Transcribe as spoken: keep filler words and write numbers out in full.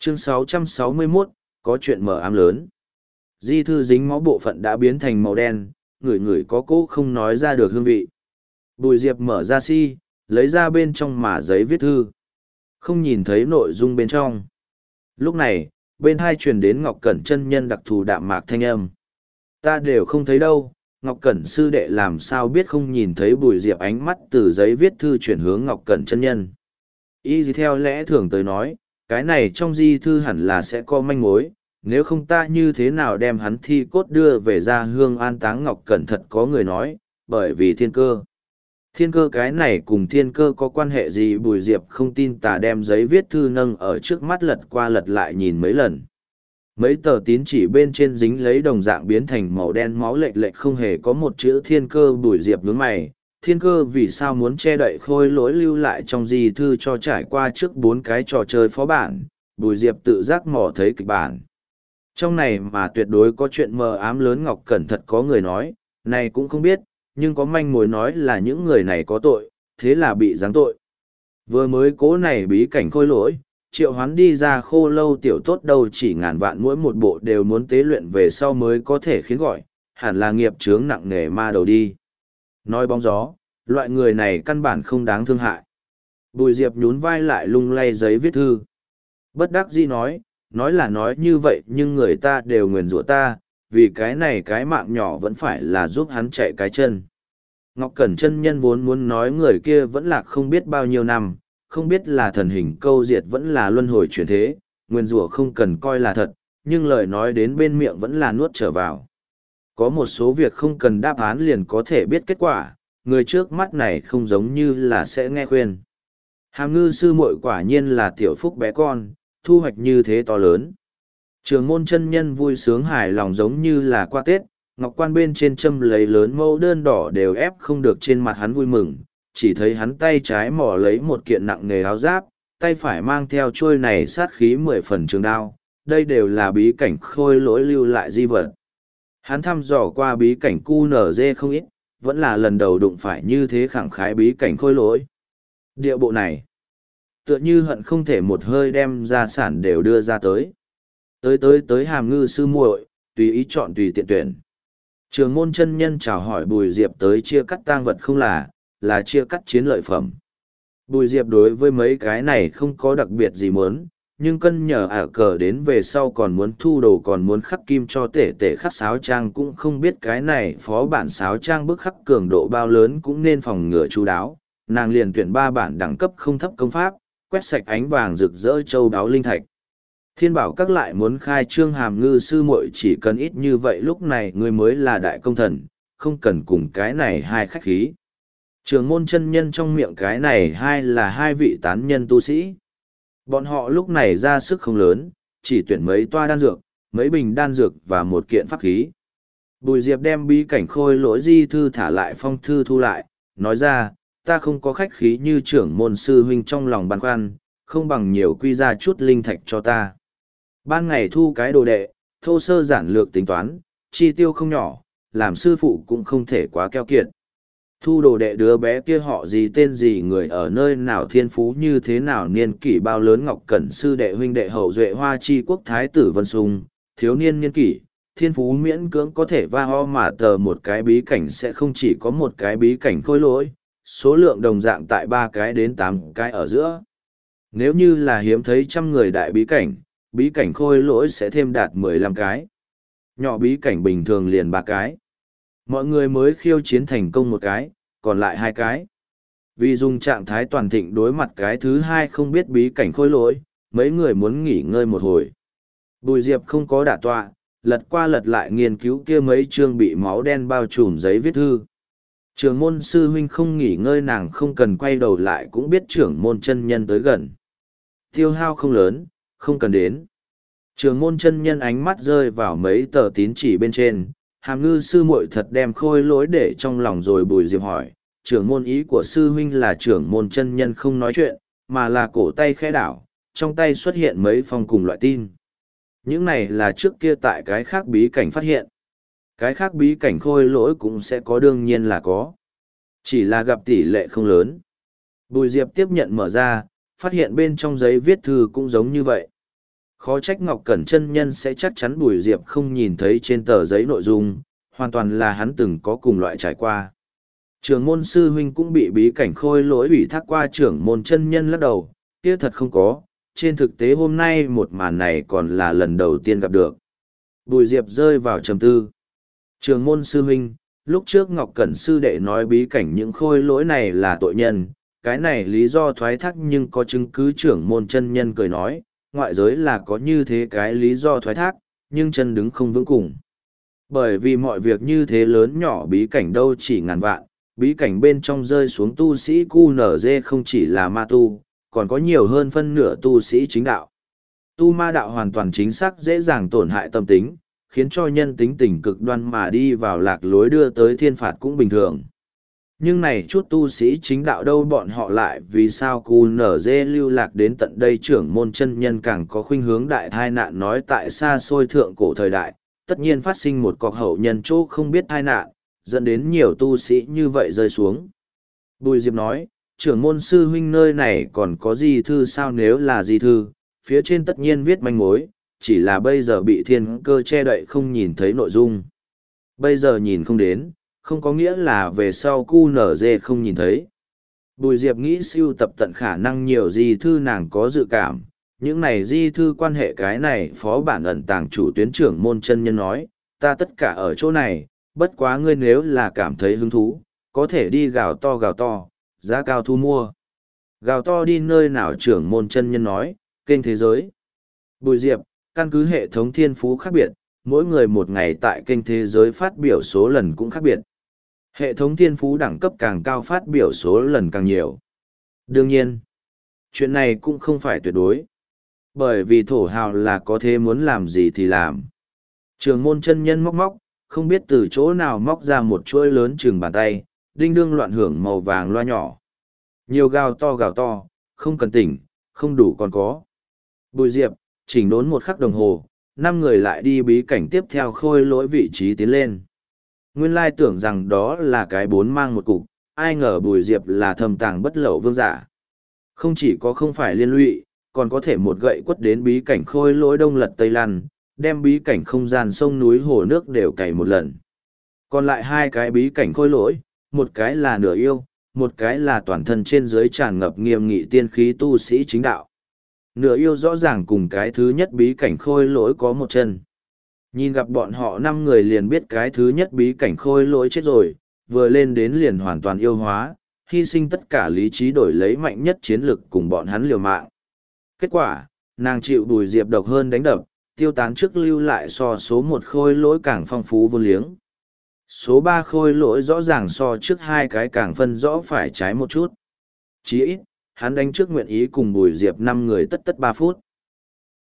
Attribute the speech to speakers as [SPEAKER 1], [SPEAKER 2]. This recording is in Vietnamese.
[SPEAKER 1] Chương sáu trăm sáu mươi mốt, có chuyện mở ám lớn. Di thư dính máu bộ phận đã biến thành màu đen, ngửi ngửi có cỗ không nói ra được hương vị. Bùi Diệp mở ra si, lấy ra bên trong mà giấy viết thư. Không nhìn thấy nội dung bên trong. Lúc này, bên hai truyền đến Ngọc Cẩn chân nhân đặc thù đạm mạc thanh âm. Ta đều không thấy đâu, Ngọc Cẩn sư đệ làm sao biết không nhìn thấy Bùi Diệp ánh mắt từ giấy viết thư chuyển hướng Ngọc Cẩn chân nhân. Y gì theo lẽ thường tới nói, cái này trong di thư hẳn là sẽ có manh mối, nếu không ta như thế nào đem hắn thi cốt đưa về ra hương an táng. Ngọc Cẩn thật có người nói, bởi vì thiên cơ. Thiên cơ cái này cùng thiên cơ có quan hệ gì? Bùi Diệp không tin tà đem giấy viết thư nâng ở trước mắt lật qua lật lại nhìn mấy lần. Mấy tờ tín chỉ bên trên dính lấy đồng dạng biến thành màu đen máu lệch lệch không hề có một chữ thiên cơ. Bùi Diệp nhướng mày, thiên cơ vì sao muốn che đậy khôi lỗi lưu lại trong di thư cho trải qua trước bốn cái trò chơi phó bản. Bùi Diệp tự giác mò thấy kịch bản. Trong này mà tuyệt đối có chuyện mờ ám lớn. Ngọc Cẩn thật có người nói, này cũng không biết, nhưng có manh mối nói là những người này có tội, thế là bị giáng tội. Vừa mới cố này bí cảnh khôi lỗi, triệu hoán đi ra khô lâu tiểu tốt đâu chỉ ngàn vạn mỗi một bộ đều muốn tế luyện về sau mới có thể khiến gọi, hẳn là nghiệp chướng nặng nề ma đầu đi. Nói bóng gió, loại người này căn bản không đáng thương hại. Bùi Diệp nhún vai lại lung lay giấy viết thư. Bất đắc dĩ nói, nói là nói như vậy nhưng người ta đều nguyền rủa ta, vì cái này cái mạng nhỏ vẫn phải là giúp hắn chạy cái chân. Ngọc Cẩn chân nhân vốn muốn nói người kia vẫn là không biết bao nhiêu năm, không biết là thần hình câu diệt vẫn là luân hồi chuyển thế, nguyền rủa không cần coi là thật, nhưng lời nói đến bên miệng vẫn là nuốt trở vào. Có một số việc không cần đáp án liền có thể biết kết quả, người trước mắt này không giống như là sẽ nghe khuyên. Hàm ngư sư muội quả nhiên là tiểu phúc bé con, thu hoạch như thế to lớn. Trường môn chân nhân vui sướng hài lòng giống như là qua Tết, ngọc quan bên trên châm lấy lớn mẫu đơn đỏ đều ép không được trên mặt hắn vui mừng, chỉ thấy hắn tay trái mò lấy một kiện nặng nề áo giáp, tay phải mang theo trôi này sát khí mười phần trường đao, đây đều là bí cảnh khôi lỗi lưu lại di vật. Hắn thăm dò qua bí cảnh cu nở dê không ít, vẫn là lần đầu đụng phải như thế khẳng khái bí cảnh khôi lỗi. Địa bộ này, tựa như hận không thể một hơi đem gia sản đều đưa ra tới. Tới tới tới hàm ngư sư muội, tùy ý chọn tùy tiện tuyển. Trường môn chân nhân chào hỏi Bùi Diệp tới chia cắt tang vật không là, là chia cắt chiến lợi phẩm. Bùi Diệp đối với mấy cái này không có đặc biệt gì muốn, nhưng cân nhờ ả cờ đến về sau còn muốn thu đồ còn muốn khắc kim cho tể tể khắc sáo trang cũng không biết cái này phó bản sáo trang bức khắc cường độ bao lớn cũng nên phòng ngừa chú đáo. Nàng liền tuyển ba bản đẳng cấp không thấp công pháp, quét sạch ánh vàng rực rỡ châu đáo linh thạch. Thiên bảo các lại muốn khai trương hàm ngư sư muội chỉ cần ít như vậy lúc này ngươi mới là đại công thần, không cần cùng cái này hai khách khí. Trường môn chân nhân trong miệng cái này hai là hai vị tán nhân tu sĩ. Bọn họ lúc này ra sức không lớn, chỉ tuyển mấy toa đan dược, mấy bình đan dược và một kiện pháp khí. Bùi Diệp đem bí cảnh khôi lỗi di thư thả lại phong thư thu lại, nói ra, ta không có khách khí như trưởng môn sư huynh trong lòng băn khoăn, không bằng nhiều quy ra chút linh thạch cho ta. Ban ngày thu cái đồ đệ, thô sơ giản lược tính toán, chi tiêu không nhỏ, làm sư phụ cũng không thể quá keo kiệt. Thu đồ đệ đứa bé kia họ gì tên gì người ở nơi nào thiên phú như thế nào niên kỷ bao lớn. Ngọc Cẩn sư đệ huynh đệ hậu duệ hoa chi quốc thái tử Vân Sung, thiếu niên niên kỷ, thiên phú miễn cưỡng có thể va ho mà tờ một cái bí cảnh sẽ không chỉ có một cái bí cảnh khôi lỗi, số lượng đồng dạng tại ba cái đến tám cái ở giữa. Nếu như là hiếm thấy trăm người đại bí cảnh, bí cảnh khôi lỗi sẽ thêm đạt mười lăm cái. Nhỏ bí cảnh bình thường liền ba cái. Mọi người mới khiêu chiến thành công một cái, còn lại hai cái. Vì dùng trạng thái toàn thịnh đối mặt cái thứ hai không biết bí cảnh khôi lỗi, mấy người muốn nghỉ ngơi một hồi. Bùi Diệp không có đả tọa, lật qua lật lại nghiên cứu kia mấy chương bị máu đen bao trùm giấy viết thư. Trường môn sư huynh không nghỉ ngơi nàng không cần quay đầu lại cũng biết trưởng môn chân nhân tới gần. Tiêu hao không lớn, không cần đến. Trường môn chân nhân ánh mắt rơi vào mấy tờ tín chỉ bên trên, hàm ngư sư muội thật đem khôi lỗi để trong lòng rồi. Bùi Diệp hỏi, trưởng môn ý của sư huynh là trưởng môn chân nhân không nói chuyện, mà là cổ tay khẽ đảo, trong tay xuất hiện mấy phong cùng loại tin. Những này là trước kia tại cái khác bí cảnh phát hiện. Cái khác bí cảnh khôi lỗi cũng sẽ có đương nhiên là có. Chỉ là gặp tỷ lệ không lớn. Bùi Diệp tiếp nhận mở ra, phát hiện bên trong giấy viết thư cũng giống như vậy. Khó trách Ngọc Cẩn chân nhân sẽ chắc chắn Bùi Diệp không nhìn thấy trên tờ giấy nội dung, hoàn toàn là hắn từng có cùng loại trải qua. Trưởng môn sư huynh cũng bị bí cảnh khôi lỗi ủy thác qua trưởng môn chân nhân lắc đầu, kia thật không có, trên thực tế hôm nay một màn này còn là lần đầu tiên gặp được. Bùi Diệp rơi vào trầm tư. Trưởng môn sư huynh, lúc trước Ngọc Cẩn sư đệ nói bí cảnh những khôi lỗi này là tội nhân, cái này lý do thoái thác nhưng có chứng cứ trưởng môn chân nhân cười nói, ngoại giới là có như thế cái lý do thoái thác, nhưng chân đứng không vững cùng. Bởi vì mọi việc như thế lớn nhỏ bí cảnh đâu chỉ ngàn vạn, bí cảnh bên trong rơi xuống tu sĩ cu nở dê không chỉ là ma tu, còn có nhiều hơn phân nửa tu sĩ chính đạo. Tu ma đạo hoàn toàn chính xác dễ dàng tổn hại tâm tính, khiến cho nhân tính tình cực đoan mà đi vào lạc lối đưa tới thiên phạt cũng bình thường. Nhưng này chút tu sĩ chính đạo đâu bọn họ lại vì sao cu nở dê lưu lạc đến tận đây trưởng môn chân nhân càng có khuynh hướng đại thai nạn nói tại xa xôi thượng cổ thời đại, tất nhiên phát sinh một cọc hậu nhân chỗ không biết thai nạn, dẫn đến nhiều tu sĩ như vậy rơi xuống. Bùi Diệp nói, trưởng môn sư huynh nơi này còn có di thư sao nếu là di thư, phía trên tất nhiên viết manh mối, chỉ là bây giờ bị thiên cơ che đậy không nhìn thấy nội dung. Bây giờ nhìn không đến, không có nghĩa là về sau cu nở dê không nhìn thấy. Bùi Diệp nghĩ siêu tập tận khả năng nhiều di thư nàng có dự cảm, những này di thư quan hệ cái này phó bản ẩn tàng chủ tuyến trưởng môn chân nhân nói, ta tất cả ở chỗ này, bất quá ngươi nếu là cảm thấy hứng thú, có thể đi gào to gào to, giá cao thu mua. Gào to đi nơi nào trưởng môn chân nhân nói, kênh thế giới. Bùi Diệp, căn cứ hệ thống thiên phú khác biệt, mỗi người một ngày tại kênh thế giới phát biểu số lần cũng khác biệt. Hệ thống thiên phú đẳng cấp càng cao phát biểu số lần càng nhiều. Đương nhiên, chuyện này cũng không phải tuyệt đối. Bởi vì thổ hào là có thế muốn làm gì thì làm. Trường môn chân nhân móc móc, không biết từ chỗ nào móc ra một chuỗi lớn chừng bàn tay, đinh đương loạn hưởng màu vàng loa nhỏ. Nhiều gào to gào to, không cần tỉnh, không đủ còn có. Bùi Diệp, chỉnh đốn một khắc đồng hồ, năm người lại đi bí cảnh tiếp theo khôi lỗi vị trí tiến lên. Nguyên lai tưởng rằng đó là cái bốn mang một cục, ai ngờ Bùi Diệp là thầm tàng bất lậu vương giả. Không chỉ có không phải liên lụy, còn có thể một gậy quất đến bí cảnh khôi lỗi đông lật tây lăn, đem bí cảnh không gian sông núi hồ nước đều cày một lần. Còn lại hai cái bí cảnh khôi lỗi, một cái là nửa yêu, một cái là toàn thân trên dưới tràn ngập nghiêm nghị tiên khí tu sĩ chính đạo. Nửa yêu rõ ràng cùng cái thứ nhất bí cảnh khôi lỗi có một chân. Nhìn gặp bọn họ năm người liền biết cái thứ nhất bí cảnh khôi lỗi chết rồi, vừa lên đến liền hoàn toàn yêu hóa, hy sinh tất cả lý trí đổi lấy mạnh nhất chiến lực cùng bọn hắn liều mạng. Kết quả, nàng chịu Bùi Diệp độc hơn đánh đập, tiêu tán trước lưu lại so số một khôi lỗi càng phong phú vô liếng. Số ba khôi lỗi rõ ràng so trước hai cái càng phân rõ phải trái một chút. Chỉ ít, hắn đánh trước nguyện ý cùng Bùi Diệp năm người tất tất ba phút.